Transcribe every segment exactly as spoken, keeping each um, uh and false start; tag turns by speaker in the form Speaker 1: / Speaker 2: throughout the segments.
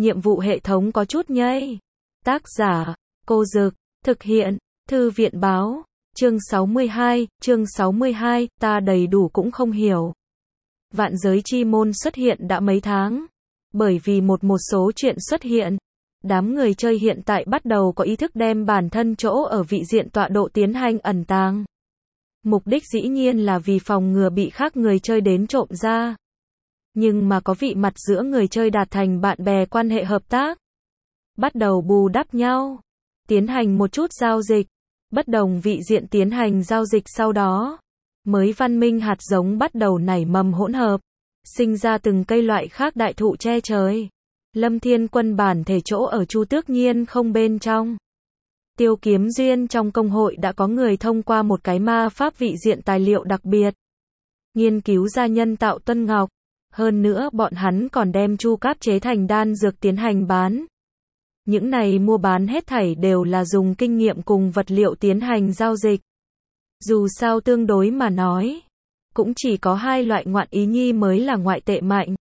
Speaker 1: nhiệm vụ hệ thống có chút nhây. Tác giả, Cô Dực, thực hiện, Thư viện báo, chương sáu mươi hai, chương sáu mươi hai, ta đầy đủ cũng không hiểu. Vạn giới chi môn xuất hiện đã mấy tháng. Bởi vì một một số chuyện xuất hiện, đám người chơi hiện tại bắt đầu có ý thức đem bản thân chỗ ở vị diện tọa độ tiến hành ẩn tàng. Mục đích dĩ nhiên là vì phòng ngừa bị khác người chơi đến trộm ra. Nhưng mà có vị mặt giữa người chơi đạt thành bạn bè quan hệ hợp tác. Bắt đầu bù đắp nhau. Tiến hành một chút giao dịch. Bất đồng vị diện tiến hành giao dịch sau đó. Mới văn minh hạt giống bắt đầu nảy mầm hỗn hợp. Sinh ra từng cây loại khác đại thụ che trời. Lâm Thiên Quân bản thể chỗ ở Chu Tước Nhiên không bên trong. Tiêu Kiếm Duyên trong công hội đã có người thông qua một cái ma pháp vị diện tài liệu đặc biệt. Nghiên cứu ra nhân tạo tuân ngọc. Hơn nữa bọn hắn còn đem chu cáp chế thành đan dược tiến hành bán. Những này mua bán hết thảy đều là dùng kinh nghiệm cùng vật liệu tiến hành giao dịch. Dù sao tương đối mà nói, cũng chỉ có hai loại ngoạn ý nhi mới là ngoại tệ mạnh.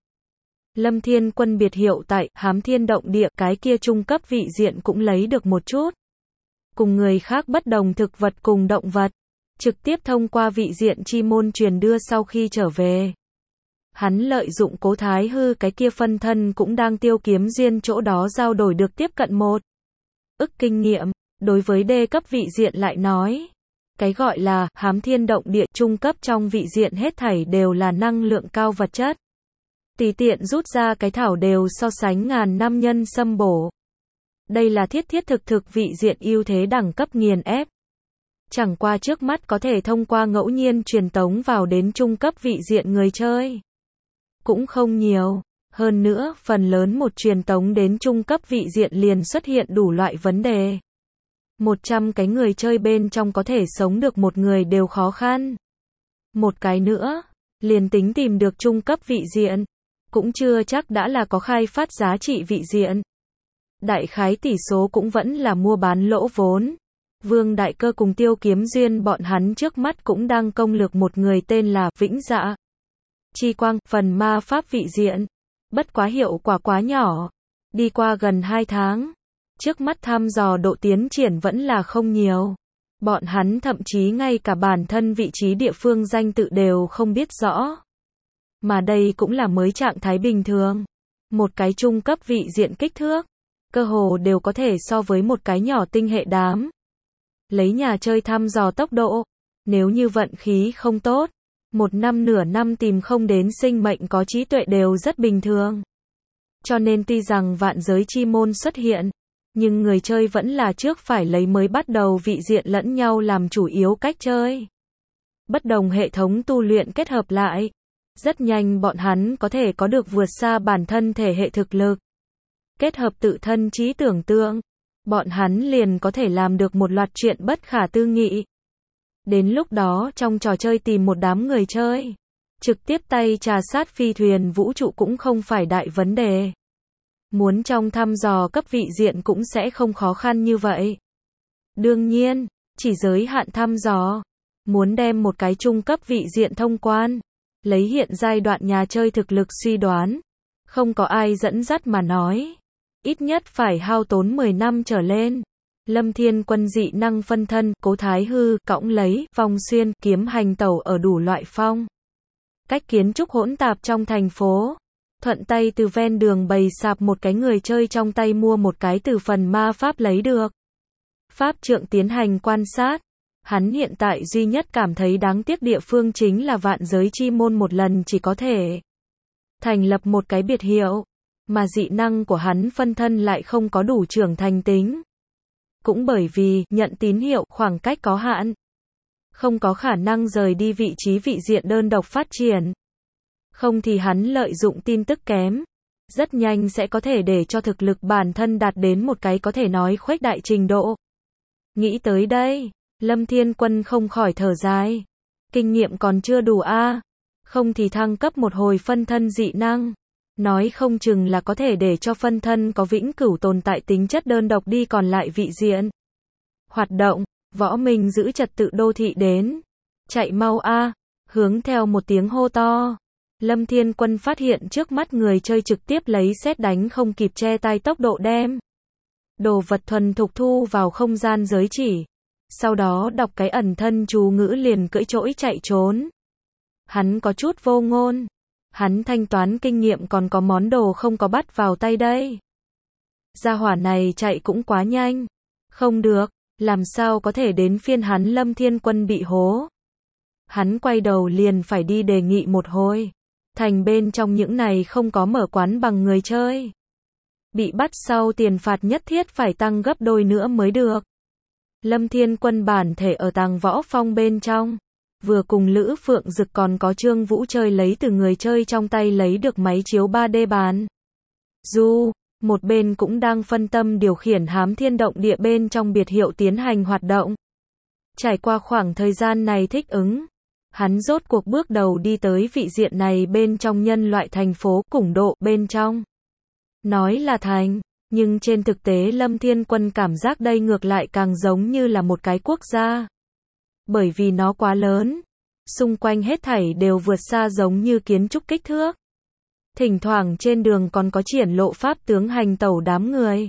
Speaker 1: Lâm Thiên Quân biệt hiệu tại Hám Thiên Động Địa, cái kia trung cấp vị diện cũng lấy được một chút. Cùng người khác bất đồng thực vật cùng động vật, trực tiếp thông qua vị diện chi môn truyền đưa sau khi trở về. Hắn lợi dụng Cố Thái Hư cái kia phân thân cũng đang Tiêu Kiếm Duyên chỗ đó giao đổi được tiếp cận một ức kinh nghiệm. Đối với đê cấp vị diện lại nói, cái gọi là Hám Thiên Động Địa trung cấp trong vị diện hết thảy đều là năng lượng cao vật chất. Tùy tiện rút ra cái thảo đều so sánh ngàn năm nhân xâm bổ. Đây là thiết thiết thực thực vị diện ưu thế đẳng cấp nghiền ép. Chẳng qua trước mắt có thể thông qua ngẫu nhiên truyền tống vào đến trung cấp vị diện người chơi. Cũng không nhiều. Hơn nữa, phần lớn một truyền tống đến trung cấp vị diện liền xuất hiện đủ loại vấn đề. một trăm cái người chơi bên trong có thể sống được một người đều khó khăn. Một cái nữa, liền tính tìm được trung cấp vị diện, cũng chưa chắc đã là có khai phát giá trị vị diện. Đại khái tỷ số cũng vẫn là mua bán lỗ vốn. Vương Đại Cơ cùng Tiêu Kiếm Duyên bọn hắn trước mắt cũng đang công lược một người tên là Vĩnh Dạ Chi Quang, phần ma pháp vị diện. Bất quá hiệu quả quá nhỏ. Đi qua gần hai tháng, trước mắt thăm dò độ tiến triển vẫn là không nhiều. Bọn hắn thậm chí ngay cả bản thân vị trí địa phương danh tự đều không biết rõ. Mà đây cũng là mới trạng thái bình thường. Một cái trung cấp vị diện kích thước, cơ hồ đều có thể so với một cái nhỏ tinh hệ đám. Lấy nhà chơi thăm dò tốc độ, nếu như vận khí không tốt, một năm nửa năm tìm không đến sinh mệnh có trí tuệ đều rất bình thường. Cho nên tuy rằng vạn giới chi môn xuất hiện, nhưng người chơi vẫn là trước phải lấy mới bắt đầu vị diện lẫn nhau làm chủ yếu cách chơi. Bất đồng hệ thống tu luyện kết hợp lại, rất nhanh bọn hắn có thể có được vượt xa bản thân thể hệ thực lực. Kết hợp tự thân trí tưởng tượng, bọn hắn liền có thể làm được một loạt chuyện bất khả tư nghị. Đến lúc đó trong trò chơi tìm một đám người chơi, trực tiếp tay trà sát phi thuyền vũ trụ cũng không phải đại vấn đề. Muốn trong thăm dò cấp vị diện cũng sẽ không khó khăn như vậy. Đương nhiên, chỉ giới hạn thăm dò. Muốn đem một cái trung cấp vị diện thông quan, lấy hiện giai đoạn nhà chơi thực lực suy đoán, không có ai dẫn dắt mà nói, ít nhất phải hao tốn mười năm trở lên. Lâm Thiên Quân dị năng phân thân, Cố Thái Hư, cõng lấy, phong xuyên, kiếm hành tẩu ở đủ loại phong cách kiến trúc hỗn tạp trong thành phố. Thuận tay từ ven đường bày sạp một cái người chơi trong tay mua một cái từ phần ma pháp lấy được. Pháp trượng tiến hành quan sát. Hắn hiện tại duy nhất cảm thấy đáng tiếc địa phương chính là vạn giới chi môn một lần chỉ có thể thành lập một cái biệt hiệu, mà dị năng của hắn phân thân lại không có đủ trưởng thành tính. Cũng bởi vì nhận tín hiệu khoảng cách có hạn, không có khả năng rời đi vị trí vị diện đơn độc phát triển. Không thì hắn lợi dụng tin tức kém, rất nhanh sẽ có thể để cho thực lực bản thân đạt đến một cái có thể nói khuếch đại trình độ. Nghĩ tới đây, Lâm Thiên Quân không khỏi thở dài. Kinh nghiệm còn chưa đủ a, à? Không thì thăng cấp một hồi phân thân dị năng. Nói không chừng là có thể để cho phân thân có vĩnh cửu tồn tại tính chất đơn độc đi còn lại vị diện. Hoạt động, Võ Minh giữ trật tự đô thị đến. Chạy mau a, à? Hướng theo một tiếng hô to. Lâm Thiên Quân phát hiện trước mắt người chơi trực tiếp lấy sét đánh không kịp che tay tốc độ đem đồ vật thuần thục thu vào không gian giới chỉ. Sau đó đọc cái ẩn thân chú ngữ liền cưỡi trỗi chạy trốn. Hắn có chút vô ngôn. Hắn thanh toán kinh nghiệm còn có món đồ không có bắt vào tay đây. Gia hỏa này chạy cũng quá nhanh. Không được, làm sao có thể đến phiên hắn Lâm Thiên Quân bị hố. Hắn quay đầu liền phải đi đề nghị một hồi. Thành bên trong những này không có mở quán bằng người chơi. Bị bắt sau tiền phạt nhất thiết phải tăng gấp đôi nữa mới được. Lâm Thiên Quân bản thể ở tàng võ phong bên trong. Vừa cùng Lữ Phượng Dực còn có Trương Vũ chơi lấy từ người chơi trong tay lấy được máy chiếu ba D bàn. Dù, một bên cũng đang phân tâm điều khiển hám thiên động địa bên trong biệt hiệu tiến hành hoạt động. Trải qua khoảng thời gian này thích ứng, hắn rốt cuộc bước đầu đi tới vị diện này bên trong nhân loại thành phố Củng Độ bên trong. Nói là thành, nhưng trên thực tế Lâm Thiên Quân cảm giác đây ngược lại càng giống như là một cái quốc gia. Bởi vì nó quá lớn, xung quanh hết thảy đều vượt xa giống như kiến trúc kích thước. Thỉnh thoảng trên đường còn có triển lộ pháp tướng hành tẩu đám người.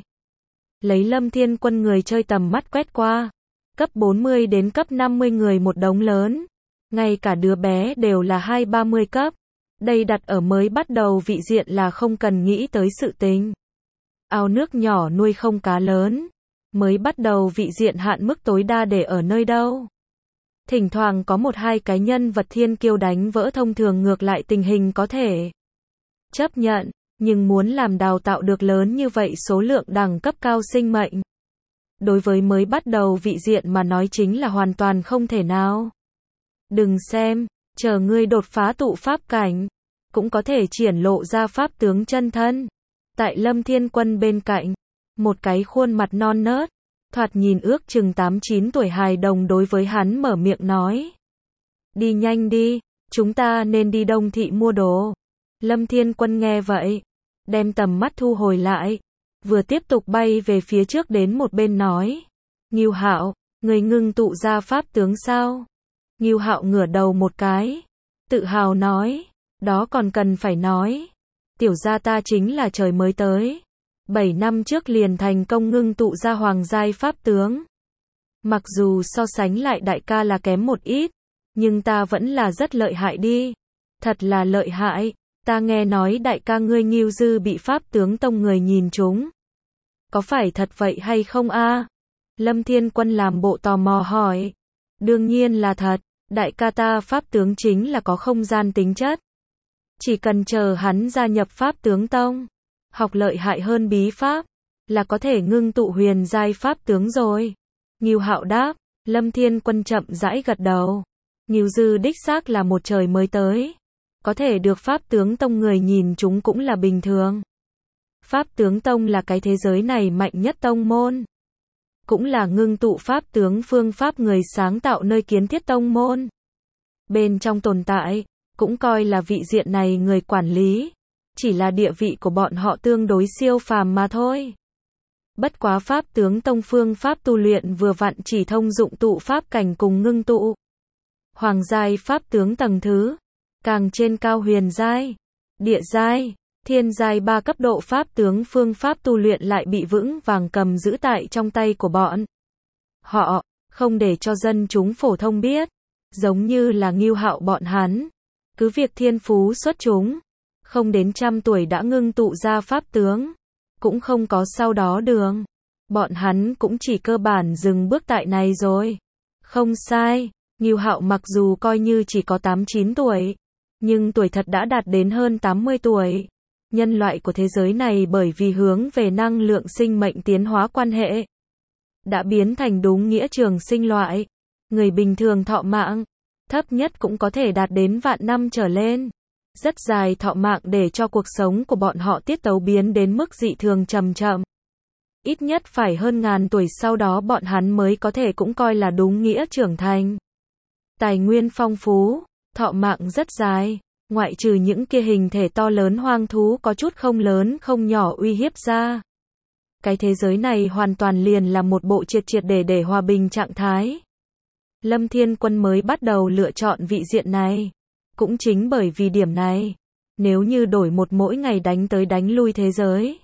Speaker 1: Lấy Lâm Thiên Quân người chơi tầm mắt quét qua, cấp bốn mươi đến cấp năm mươi người một đống lớn. Ngay cả đứa bé đều là hai ba mươi cấp. Đây đặt ở mới bắt đầu vị diện là không cần nghĩ tới sự tình. Ao nước nhỏ nuôi không cá lớn. Mới bắt đầu vị diện hạn mức tối đa để ở nơi đâu. Thỉnh thoảng có một hai cái nhân vật thiên kiêu đánh vỡ thông thường ngược lại tình hình có thể chấp nhận, nhưng muốn làm đào tạo được lớn như vậy số lượng đẳng cấp cao sinh mệnh. Đối với mới bắt đầu vị diện mà nói chính là hoàn toàn không thể nào. Đừng xem, chờ ngươi đột phá tụ pháp cảnh, cũng có thể triển lộ ra pháp tướng chân thân. Tại Lâm Thiên Quân bên cạnh, một cái khuôn mặt non nớt, thoạt nhìn ước chừng tám chín tuổi hài đồng đối với hắn mở miệng nói. Đi nhanh đi, chúng ta nên đi Đông Thị mua đồ. Lâm Thiên Quân nghe vậy, đem tầm mắt thu hồi lại, vừa tiếp tục bay về phía trước đến một bên nói. Ngưu Hạo, người ngưng tụ ra pháp tướng sao? Ngưu Hạo ngửa đầu một cái, tự hào nói, đó còn cần phải nói. Tiểu gia ta chính là trời mới tới. Bảy năm trước liền thành công ngưng tụ ra hoàng giai pháp tướng. Mặc dù so sánh lại đại ca là kém một ít, nhưng ta vẫn là rất lợi hại đi. Thật là lợi hại, ta nghe nói đại ca ngươi Ngưu Dư bị pháp tướng tông người nhìn trúng. Có phải thật vậy hay không a? Lâm Thiên Quân làm bộ tò mò hỏi. Đương nhiên là thật, đại ca ta pháp tướng chính là có không gian tính chất. Chỉ cần chờ hắn gia nhập pháp tướng tông, học lợi hại hơn bí pháp, là có thể ngưng tụ huyền giai pháp tướng rồi. Ngưu Hạo đáp, Lâm Thiên Quân chậm rãi gật đầu. Ngưu Dư đích xác là một trời mới tới. Có thể được pháp tướng tông người nhìn chúng cũng là bình thường. Pháp tướng tông là cái thế giới này mạnh nhất tông môn. Cũng là ngưng tụ pháp tướng phương pháp người sáng tạo nơi kiến thiết tông môn. Bên trong tồn tại, cũng coi là vị diện này người quản lý. Chỉ là địa vị của bọn họ tương đối siêu phàm mà thôi. Bất quá pháp tướng tông phương pháp tu luyện vừa vặn chỉ thông dụng tụ pháp cảnh cùng ngưng tụ. Hoàng giai pháp tướng tầng thứ, càng trên cao huyền giai, địa giai, thiên giai ba cấp độ pháp tướng phương pháp tu luyện lại bị vững vàng cầm giữ tại trong tay của bọn họ, không để cho dân chúng phổ thông biết, giống như là Ngưu Hạo bọn hắn, cứ việc thiên phú xuất chúng, không đến trăm tuổi đã ngưng tụ ra pháp tướng, cũng không có sau đó đường, bọn hắn cũng chỉ cơ bản dừng bước tại này rồi. Không sai, Ngưu Hạo mặc dù coi như chỉ có tám chín tuổi, nhưng tuổi thật đã đạt đến hơn tám mươi tuổi. Nhân loại của thế giới này bởi vì hướng về năng lượng sinh mệnh tiến hóa quan hệ, đã biến thành đúng nghĩa trường sinh loại. Người bình thường thọ mạng, thấp nhất cũng có thể đạt đến vạn năm trở lên. Rất dài thọ mạng để cho cuộc sống của bọn họ tiết tấu biến đến mức dị thường chậm chậm. Ít nhất phải hơn ngàn tuổi sau đó bọn hắn mới có thể cũng coi là đúng nghĩa trưởng thành. Tài nguyên phong phú, thọ mạng rất dài, ngoại trừ những kia hình thể to lớn hoang thú có chút không lớn không nhỏ uy hiếp ra. Cái thế giới này hoàn toàn liền là một bộ triệt triệt để để hòa bình trạng thái. Lâm Thiên Quân mới bắt đầu lựa chọn vị diện này. Cũng chính bởi vì điểm này, nếu như đổi một mỗi ngày đánh tới đánh lui thế giới.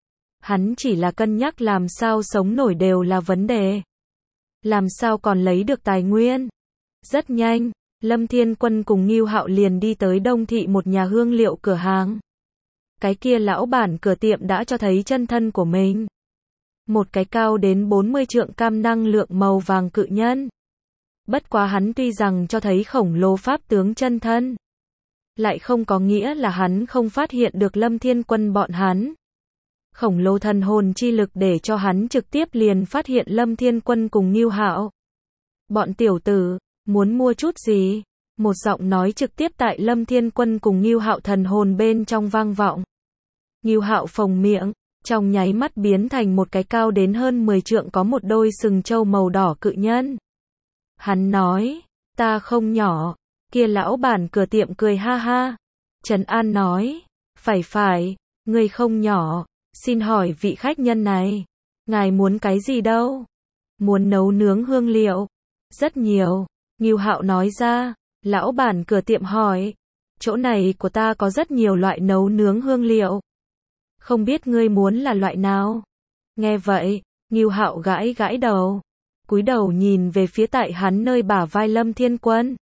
Speaker 1: Hắn chỉ là cân nhắc làm sao sống nổi đều là vấn đề. Làm sao còn lấy được tài nguyên. Rất nhanh, Lâm Thiên Quân cùng Ngưu Hạo liền đi tới Đông Thị một nhà hương liệu cửa hàng. Cái kia lão bản cửa tiệm đã cho thấy chân thân của mình. Một cái cao đến bốn mươi trượng cam năng lượng màu vàng cự nhân. Bất quá hắn tuy rằng cho thấy khổng lồ pháp tướng chân thân, lại không có nghĩa là hắn không phát hiện được Lâm Thiên Quân bọn hắn. Khổng lồ thần hồn chi lực để cho hắn trực tiếp liền phát hiện Lâm Thiên Quân cùng Ngưu Hạo. Bọn tiểu tử, muốn mua chút gì? Một giọng nói trực tiếp tại Lâm Thiên Quân cùng Ngưu Hạo thần hồn bên trong vang vọng. Ngưu Hạo phồng miệng, trong nháy mắt biến thành một cái cao đến hơn mười trượng có một đôi sừng trâu màu đỏ cự nhân. Hắn nói, ta không nhỏ. Kia lão bản cửa tiệm cười ha ha. Trần An nói, phải phải, ngươi không nhỏ. Xin hỏi vị khách nhân này, ngài muốn cái gì đâu? Muốn nấu nướng hương liệu? Rất nhiều. Ngưu Hạo nói ra. Lão bản cửa tiệm hỏi, chỗ này của ta có rất nhiều loại nấu nướng hương liệu. Không biết ngươi muốn là loại nào? Nghe vậy, Ngưu Hạo gãi gãi đầu, cúi đầu nhìn về phía tại hắn nơi bả vai Lâm Thiên Quân.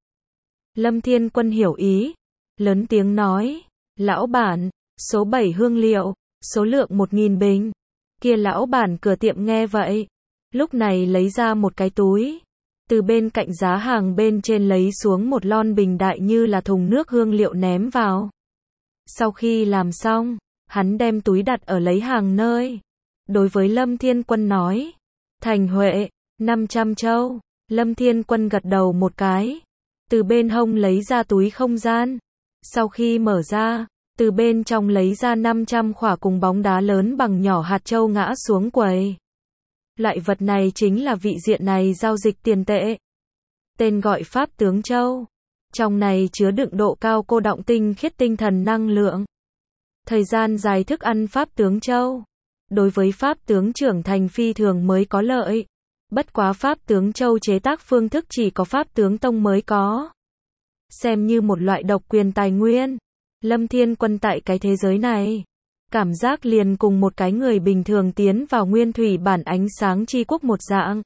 Speaker 1: Lâm Thiên Quân hiểu ý, lớn tiếng nói, lão bản, số bảy hương liệu, số lượng một nghìn bình. Kia lão bản cửa tiệm nghe vậy, lúc này lấy ra một cái túi, từ bên cạnh giá hàng bên trên lấy xuống một lon bình đại như là thùng nước hương liệu ném vào. Sau khi làm xong, hắn đem túi đặt ở lấy hàng nơi. Đối với Lâm Thiên Quân nói, Thành Huệ, năm trăm châu. Lâm Thiên Quân gật đầu một cái, từ bên hông lấy ra túi không gian. Sau khi mở ra, từ bên trong lấy ra năm trăm khỏa cùng bóng đá lớn bằng nhỏ hạt châu ngã xuống quầy. Loại vật này chính là vị diện này giao dịch tiền tệ. Tên gọi Pháp Tướng Châu. Trong này chứa đựng độ cao cô đọng tinh khiết tinh thần năng lượng. Thời gian dài thức ăn Pháp Tướng Châu. Đối với Pháp Tướng trưởng thành phi thường mới có lợi. Bất quá Pháp Tướng Châu chế tác phương thức chỉ có Pháp Tướng Tông mới có. Xem như một loại độc quyền tài nguyên. Lâm Thiên Quân tại cái thế giới này, cảm giác liền cùng một cái người bình thường tiến vào nguyên thủy bản ánh sáng chi quốc một dạng.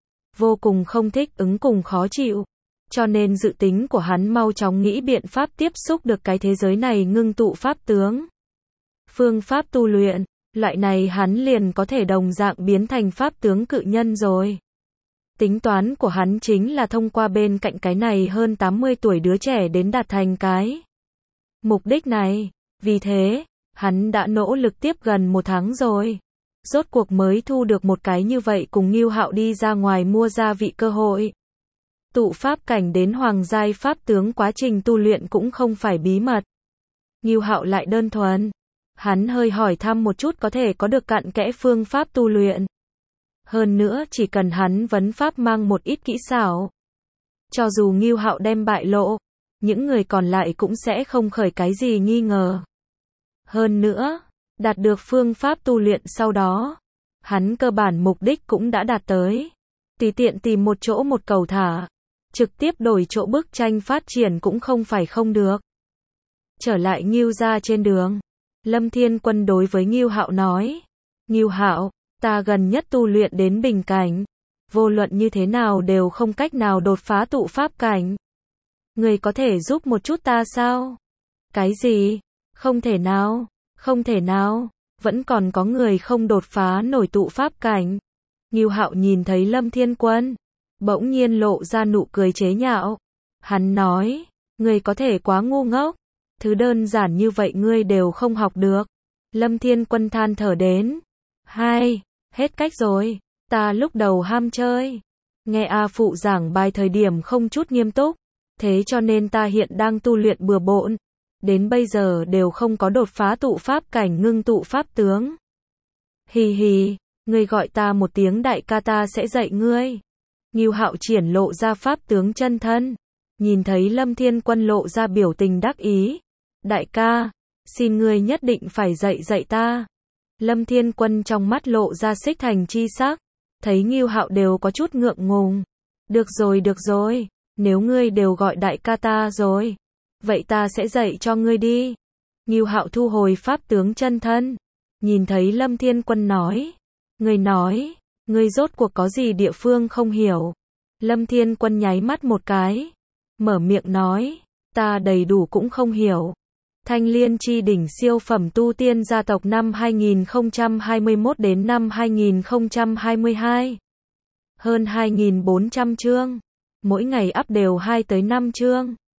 Speaker 1: Vô cùng không thích ứng cùng khó chịu. Cho nên dự tính của hắn mau chóng nghĩ biện pháp tiếp xúc được cái thế giới này ngưng tụ pháp tướng. Phương pháp tu luyện, loại này hắn liền có thể đồng dạng biến thành pháp tướng cự nhân rồi. Tính toán của hắn chính là thông qua bên cạnh cái này hơn tám mươi tuổi đứa trẻ đến đạt thành cái mục đích này. Vì thế, hắn đã nỗ lực tiếp gần một tháng rồi. Rốt cuộc mới thu được một cái như vậy cùng Ngưu Hạo đi ra ngoài mua gia vị cơ hội. Tụ pháp cảnh đến hoàng giai pháp tướng quá trình tu luyện cũng không phải bí mật. Ngưu Hạo lại đơn thuần. Hắn hơi hỏi thăm một chút có thể có được cặn kẽ phương pháp tu luyện. Hơn nữa chỉ cần hắn vấn pháp mang một ít kỹ xảo. Cho dù Ngưu Hạo đem bại lộ, những người còn lại cũng sẽ không khởi cái gì nghi ngờ. Hơn nữa, đạt được phương pháp tu luyện sau đó, hắn cơ bản mục đích cũng đã đạt tới. Tùy tiện tìm một chỗ một cầu thả, trực tiếp đổi chỗ bức tranh phát triển cũng không phải không được. Trở lại Ngưu gia trên đường, Lâm Thiên Quân đối với Ngưu Hạo nói, Ngưu Hạo, ta gần nhất tu luyện đến bình cảnh, vô luận như thế nào đều không cách nào đột phá tụ pháp cảnh. Người có thể giúp một chút ta sao? Cái gì? Không thể nào, không thể nào, vẫn còn có người không đột phá nổi tụ pháp cảnh. Ngưu Hạo nhìn thấy Lâm Thiên Quân, bỗng nhiên lộ ra nụ cười chế nhạo. Hắn nói, ngươi có thể quá ngu ngốc, thứ đơn giản như vậy ngươi đều không học được. Lâm Thiên Quân than thở đến, hai, hết cách rồi, ta lúc đầu ham chơi, nghe A Phụ giảng bài thời điểm không chút nghiêm túc, thế cho nên ta hiện đang tu luyện bừa bộn, đến bây giờ đều không có đột phá tụ pháp cảnh ngưng tụ pháp tướng. Hì hì, ngươi gọi ta một tiếng đại ca ta sẽ dạy ngươi. Ngưu Hạo triển lộ ra pháp tướng chân thân, nhìn thấy Lâm Thiên Quân lộ ra biểu tình đắc ý. Đại ca, xin ngươi nhất định phải dạy dạy ta. Lâm Thiên Quân trong mắt lộ ra xích thành chi sắc, thấy Ngưu Hạo đều có chút ngượng ngùng. Được rồi được rồi, nếu ngươi đều gọi đại ca ta rồi, vậy ta sẽ dạy cho ngươi đi. Ngưu Hạo thu hồi pháp tướng chân thân, nhìn thấy Lâm Thiên Quân nói, người nói, người rốt cuộc có gì địa phương không hiểu. Lâm Thiên Quân nháy mắt một cái, mở miệng nói, ta đầy đủ cũng không hiểu. Thanh Liên chi đỉnh siêu phẩm tu tiên gia tộc năm hai nghìn không trăm hai mươi mốt đến năm hai nghìn không trăm hai mươi hai. Hơn hai nghìn bốn trăm chương, mỗi ngày up đều hai tới năm chương.